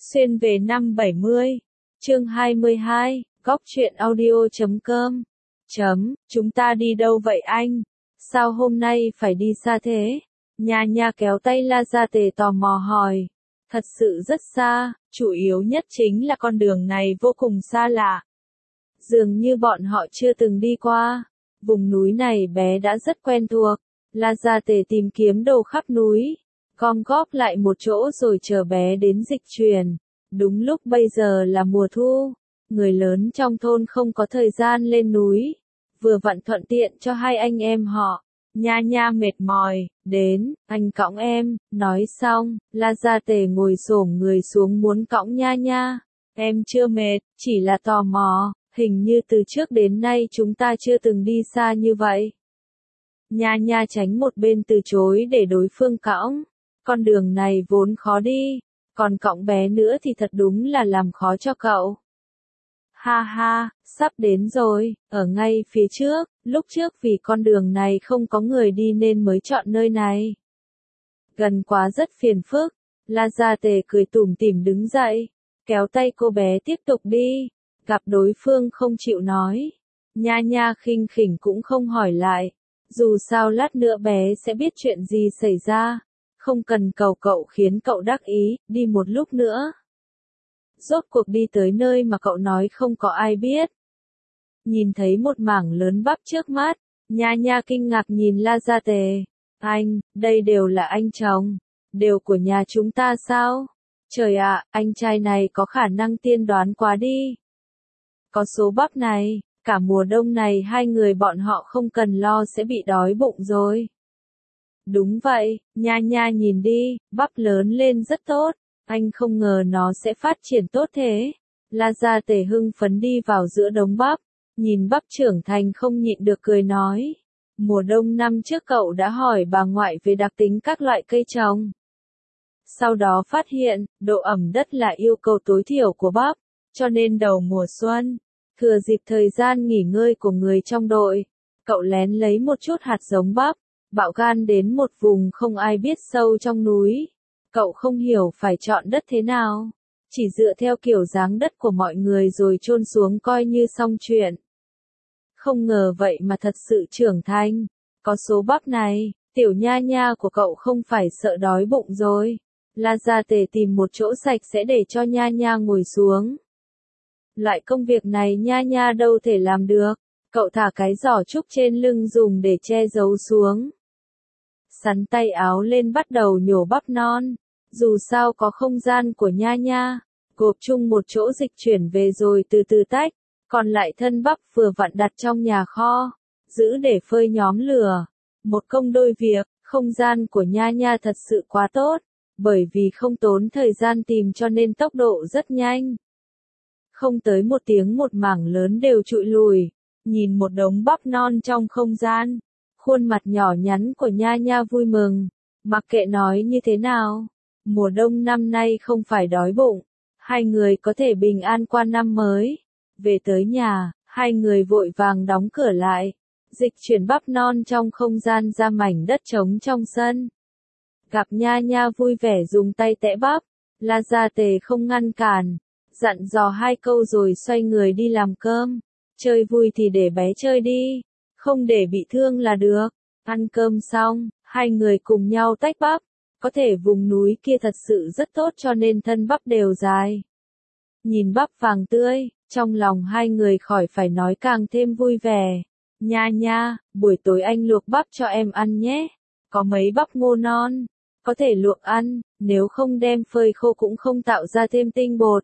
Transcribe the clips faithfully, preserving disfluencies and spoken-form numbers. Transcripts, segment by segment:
Xuyên về năm bảy mươi, chương hai mươi hai, góc truyện audio chấm com. Chấm, chúng ta đi đâu vậy anh? Sao hôm nay phải đi xa thế? Nha nha kéo tay La Gia Tề tò mò hỏi. Thật sự rất xa, chủ yếu nhất chính là con đường này vô cùng xa lạ. Dường như bọn họ chưa từng đi qua. Vùng núi này bé đã rất quen thuộc. La Gia Tề tìm kiếm đồ khắp núi, gom góp lại một chỗ rồi chờ bé đến dịch chuyển. Đúng lúc bây giờ là mùa thu, người lớn trong thôn không có thời gian lên núi, vừa vặn thuận tiện cho hai anh em họ. Nha nha mệt mỏi, đến, anh cõng em. Nói xong, La Gia Tề ngồi xổm người xuống muốn cõng nha nha. Em chưa mệt, chỉ là tò mò, hình như từ trước đến nay chúng ta chưa từng đi xa như vậy. Nha nha tránh một bên từ chối để đối phương cõng. Con đường này vốn khó đi, còn cõng bé nữa thì thật đúng là làm khó cho cậu. Ha ha, sắp đến rồi, ở ngay phía trước, lúc trước vì con đường này không có người đi nên mới chọn nơi này. Gần quá rất phiền phức, La Gia Tề cười tủm tỉm đứng dậy, kéo tay cô bé tiếp tục đi, gặp đối phương không chịu nói. Nha nha khinh khỉnh cũng không hỏi lại, dù sao lát nữa bé sẽ biết chuyện gì xảy ra, không cần cầu cậu khiến cậu đắc ý, đi một lúc nữa. Rốt cuộc đi tới nơi mà cậu nói không có ai biết. Nhìn thấy một mảng lớn bắp trước mắt, nha nha kinh ngạc nhìn La Gia Tề. Anh, đây đều là anh chồng, đều của nhà chúng ta sao? Trời ạ, anh trai này có khả năng tiên đoán quá đi. Có số bắp này, cả mùa đông này hai người bọn họ không cần lo sẽ bị đói bụng rồi. Đúng vậy, nha nha nhìn đi, bắp lớn lên rất tốt. Anh không ngờ nó sẽ phát triển tốt thế. La Gia Tề hưng phấn đi vào giữa đống bắp, nhìn bắp trưởng thành không nhịn được cười nói. Mùa đông năm trước cậu đã hỏi bà ngoại về đặc tính các loại cây trồng. Sau đó phát hiện, độ ẩm đất là yêu cầu tối thiểu của bắp, cho nên đầu mùa xuân, thừa dịp thời gian nghỉ ngơi của người trong đội, cậu lén lấy một chút hạt giống bắp, bạo gan đến một vùng không ai biết sâu trong núi. Cậu không hiểu phải chọn đất thế nào, chỉ dựa theo kiểu dáng đất của mọi người rồi chôn xuống coi như xong chuyện. Không ngờ vậy mà thật sự trưởng thành, có số bắp này, tiểu nha nha của cậu không phải sợ đói bụng rồi. La Gia Tề tìm một chỗ sạch sẽ để cho nha nha ngồi xuống. Loại công việc này nha nha đâu thể làm được, cậu thả cái giỏ trúc trên lưng dùng để che giấu xuống. Sắn tay áo lên bắt đầu nhổ bắp non. Dù sao có không gian của nha nha, gộp chung một chỗ dịch chuyển về rồi từ từ tách, còn lại thân bắp vừa vặn đặt trong nhà kho, giữ để phơi nhóm lửa. Một công đôi việc, không gian của nha nha thật sự quá tốt, bởi vì không tốn thời gian tìm cho nên tốc độ rất nhanh. Không tới một tiếng một mảng lớn đều trụi lùi, nhìn một đống bắp non trong không gian, khuôn mặt nhỏ nhắn của nha nha vui mừng, mặc kệ nói như thế nào. Mùa đông năm nay không phải đói bụng, hai người có thể bình an qua năm mới. Về tới nhà, hai người vội vàng đóng cửa lại, dịch chuyển bắp non trong không gian ra mảnh đất trống trong sân. Gặp nha nha vui vẻ dùng tay tẽ bắp, La Gia Tề không ngăn cản, dặn dò hai câu rồi xoay người đi làm cơm. Chơi vui thì để bé chơi đi, không để bị thương là được. Ăn cơm xong, hai người cùng nhau tách bắp. Có thể vùng núi kia thật sự rất tốt cho nên thân bắp đều dài. Nhìn bắp vàng tươi, trong lòng hai người khỏi phải nói càng thêm vui vẻ. Nha nha, buổi tối anh luộc bắp cho em ăn nhé. Có mấy bắp ngô non, có thể luộc ăn, nếu không đem phơi khô cũng không tạo ra thêm tinh bột.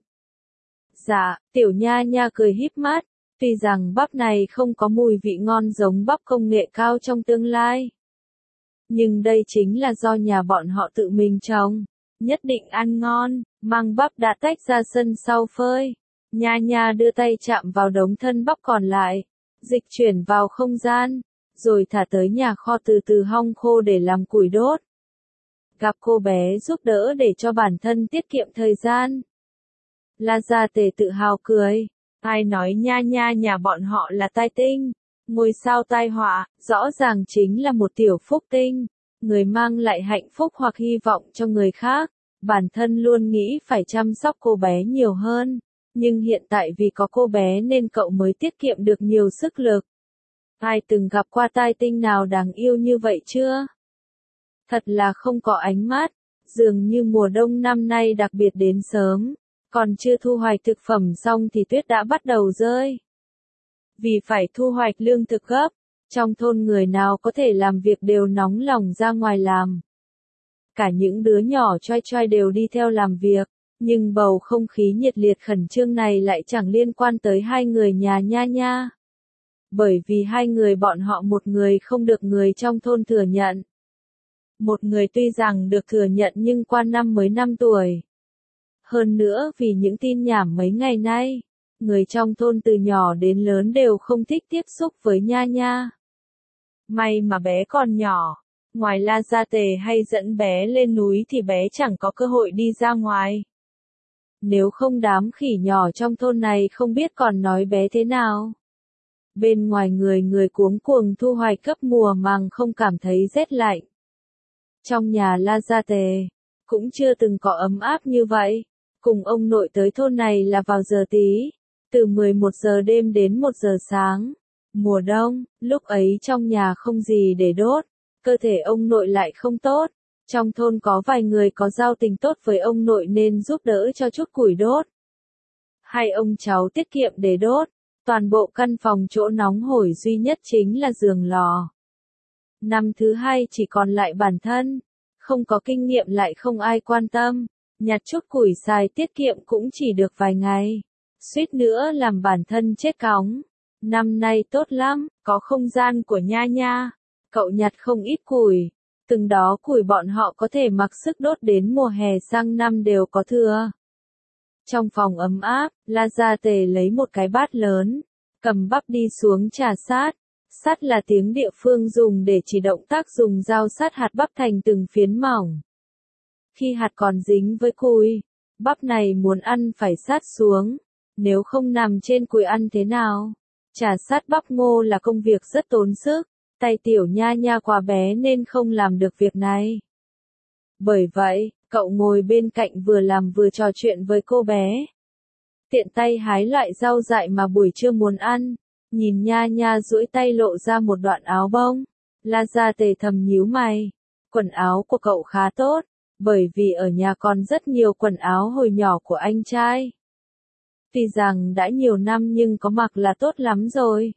Dạ, tiểu nha nha cười híp mắt, tuy rằng bắp này không có mùi vị ngon giống bắp công nghệ cao trong tương lai. Nhưng đây chính là do nhà bọn họ tự mình trồng, nhất định ăn ngon. Mang bắp đã tách ra sân sau phơi. Nha nha đưa tay chạm vào đống thân bắp còn lại, dịch chuyển vào không gian, rồi thả tới nhà kho từ từ hong khô để làm củi đốt. Gặp cô bé giúp đỡ để cho bản thân tiết kiệm thời gian. La Gia Tề tự hào cười, ai nói nha nha nhà bọn họ là tai tinh. Ngôi sao tai họa, rõ ràng chính là một tiểu phúc tinh, người mang lại hạnh phúc hoặc hy vọng cho người khác. Bản thân luôn nghĩ phải chăm sóc cô bé nhiều hơn, nhưng hiện tại vì có cô bé nên cậu mới tiết kiệm được nhiều sức lực. Ai từng gặp qua tai tinh nào đáng yêu như vậy chưa? Thật là không có ánh mắt, dường như mùa đông năm nay đặc biệt đến sớm, còn chưa thu hoạch thực phẩm xong thì tuyết đã bắt đầu rơi. Vì phải thu hoạch lương thực gấp, trong thôn người nào có thể làm việc đều nóng lòng ra ngoài làm. Cả những đứa nhỏ choai choai đều đi theo làm việc, nhưng bầu không khí nhiệt liệt khẩn trương này lại chẳng liên quan tới hai người nhà Nha Nha. Bởi vì hai người bọn họ một người không được người trong thôn thừa nhận. Một người tuy rằng được thừa nhận nhưng qua năm mới năm tuổi. Hơn nữa vì những tin nhảm mấy ngày nay, người trong thôn từ nhỏ đến lớn đều không thích tiếp xúc với Nha Nha. May mà bé còn nhỏ, ngoài La Gia Tề hay dẫn bé lên núi thì bé chẳng có cơ hội đi ra ngoài. Nếu không đám khỉ nhỏ trong thôn này không biết còn nói bé thế nào. Bên ngoài người người cuống cuồng thu hoạch cấp mùa màng không cảm thấy rét lạnh. Trong nhà La Gia Tề, cũng chưa từng có ấm áp như vậy. Cùng ông nội tới thôn này là vào giờ tí, từ mười một giờ đêm đến một giờ sáng. Mùa đông, lúc ấy trong nhà không gì để đốt, cơ thể ông nội lại không tốt. Trong thôn có vài người có giao tình tốt với ông nội nên giúp đỡ cho chút củi đốt. Hai ông cháu tiết kiệm để đốt, toàn bộ căn phòng chỗ nóng hổi duy nhất chính là giường lò. Năm thứ hai chỉ còn lại bản thân, không có kinh nghiệm lại không ai quan tâm, nhặt chút củi xài tiết kiệm cũng chỉ được vài ngày, suýt nữa làm bản thân chết cóng. Năm nay tốt lắm, có không gian của Nha Nha, cậu nhặt không ít củi, từng đó củi bọn họ có thể mặc sức đốt đến mùa hè sang năm đều có thừa. Trong phòng ấm áp, La Gia Tề lấy một cái bát lớn, cầm bắp đi xuống trà sát. Sát là tiếng địa phương dùng để chỉ động tác dùng dao sát hạt bắp thành từng phiến mỏng. Khi hạt còn dính với cùi, bắp này muốn ăn phải sát xuống, nếu không nằm trên cùi ăn thế nào? Trà sát bắp ngô là công việc rất tốn sức, tay tiểu Nha Nha quá bé nên không làm được việc này. Bởi vậy, cậu ngồi bên cạnh vừa làm vừa trò chuyện với cô bé. Tiện tay hái loại rau dại mà buổi trưa muốn ăn. Nhìn Nha Nha duỗi tay lộ ra một đoạn áo bông, La Gia Tề thầm nhíu mày. Quần áo của cậu khá tốt, bởi vì ở nhà còn rất nhiều quần áo hồi nhỏ của anh trai. Tuy rằng đã nhiều năm nhưng có mặc là tốt lắm rồi.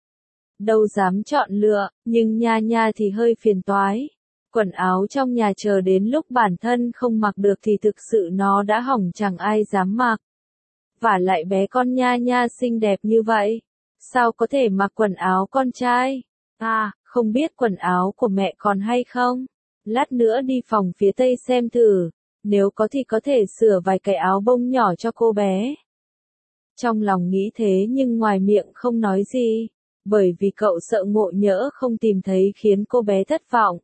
Đâu dám chọn lựa, nhưng Nha Nha thì hơi phiền toái. Quần áo trong nhà chờ đến lúc bản thân không mặc được thì thực sự nó đã hỏng chẳng ai dám mặc. Vả lại bé con Nha Nha xinh đẹp như vậy. Sao có thể mặc quần áo con trai? À, không biết quần áo của mẹ còn hay không? Lát nữa đi phòng phía tây xem thử, nếu có thì có thể sửa vài cái áo bông nhỏ cho cô bé. Trong lòng nghĩ thế nhưng ngoài miệng không nói gì, bởi vì cậu sợ ngộ nhỡ không tìm thấy khiến cô bé thất vọng.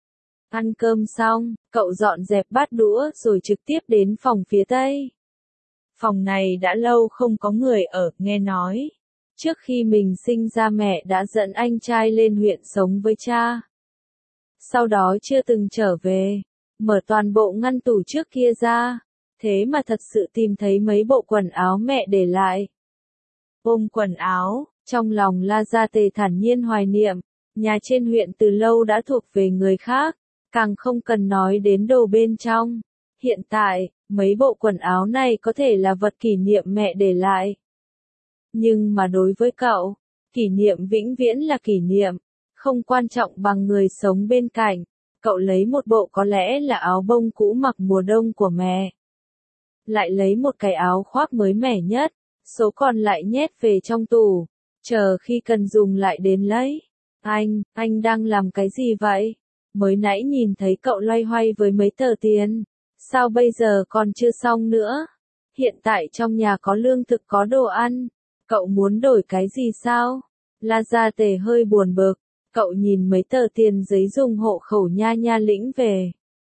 Ăn cơm xong, cậu dọn dẹp bát đũa rồi trực tiếp đến phòng phía tây. Phòng này đã lâu không có người ở, nghe nói. Trước khi mình sinh ra mẹ đã dẫn anh trai lên huyện sống với cha. Sau đó chưa từng trở về, mở toàn bộ ngăn tủ trước kia ra, thế mà thật sự tìm thấy mấy bộ quần áo mẹ để lại. Ôm quần áo, trong lòng La Gia Tề thản nhiên hoài niệm, nhà trên huyện từ lâu đã thuộc về người khác, càng không cần nói đến đồ bên trong. Hiện tại, mấy bộ quần áo này có thể là vật kỷ niệm mẹ để lại. Nhưng mà đối với cậu, kỷ niệm vĩnh viễn là kỷ niệm, không quan trọng bằng người sống bên cạnh. Cậu lấy một bộ có lẽ là áo bông cũ mặc mùa đông của mẹ. Lại lấy một cái áo khoác mới mẻ nhất, số còn lại nhét về trong tủ, chờ khi cần dùng lại đến lấy. Anh, anh đang làm cái gì vậy? Mới nãy nhìn thấy cậu loay hoay với mấy tờ tiền, sao bây giờ còn chưa xong nữa? Hiện tại trong nhà có lương thực có đồ ăn. Cậu muốn đổi cái gì sao? La Gia Tề hơi buồn bực, cậu nhìn mấy tờ tiền giấy dùng hộ khẩu Nha Nha lĩnh về.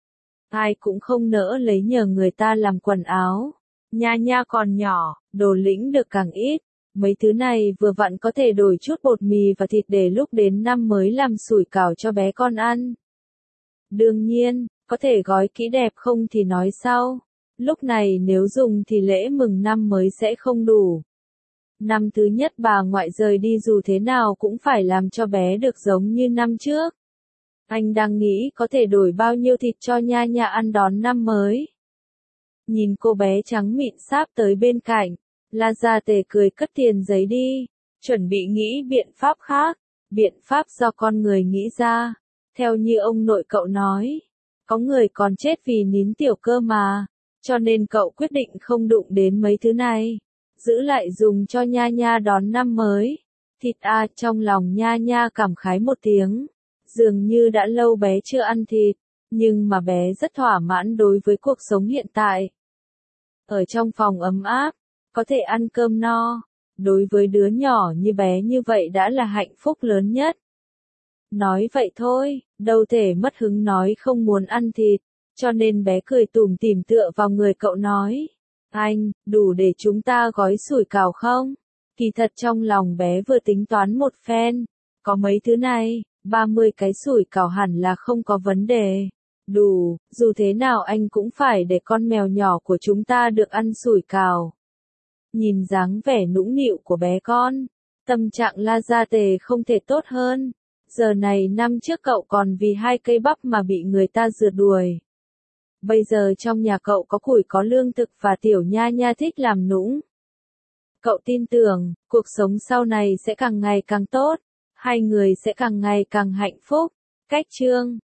Ai cũng không nỡ lấy nhờ người ta làm quần áo. Nha Nha còn nhỏ, đồ lĩnh được càng ít. Mấy thứ này vừa vặn có thể đổi chút bột mì và thịt để lúc đến năm mới làm sủi cảo cho bé con ăn. Đương nhiên, Có thể gói kỹ đẹp không thì nói sau. Lúc này nếu dùng thì lễ mừng năm mới sẽ không đủ. Năm thứ nhất bà ngoại rời đi dù thế nào cũng phải làm cho bé được giống như năm trước. Anh đang nghĩ có thể đổi bao nhiêu thịt cho Nha Nha ăn đón năm mới. Nhìn cô bé trắng mịn sáp tới bên cạnh, La Gia Tề cười cất tiền giấy đi, chuẩn bị nghĩ biện pháp khác, biện pháp do con người nghĩ ra. Theo như ông nội cậu nói, có người còn chết vì nín tiểu cơ mà, cho nên cậu quyết định không đụng đến mấy thứ này, giữ lại dùng cho Nha Nha đón năm mới. Thịt à, trong lòng Nha Nha cảm khái một tiếng, dường như đã lâu bé chưa ăn thịt, nhưng mà bé rất thỏa mãn đối với cuộc sống hiện tại. Ở trong phòng ấm áp, có thể ăn cơm no, đối với đứa nhỏ như bé như vậy đã là hạnh phúc lớn nhất. Nói vậy thôi, đâu thể mất hứng nói không muốn ăn thịt, cho nên bé cười tủm tỉm tựa vào người cậu nói. Anh, đủ để chúng ta gói sủi cảo không? Kỳ thật trong lòng bé vừa tính toán một phen, có mấy thứ này, ba mươi cái sủi cảo hẳn là không có vấn đề. Đủ, dù thế nào anh cũng phải để con mèo nhỏ của chúng ta được ăn sủi cảo. Nhìn dáng vẻ nũng nịu của bé con, tâm trạng La Gia Tề không thể tốt hơn. Giờ này năm trước cậu còn vì hai cây bắp mà bị người ta rượt đuổi. Bây giờ trong nhà cậu có củi có lương thực và tiểu Nha Nha thích làm nũng. Cậu tin tưởng, cuộc sống sau này sẽ càng ngày càng tốt, hai người sẽ càng ngày càng hạnh phúc. Cách chương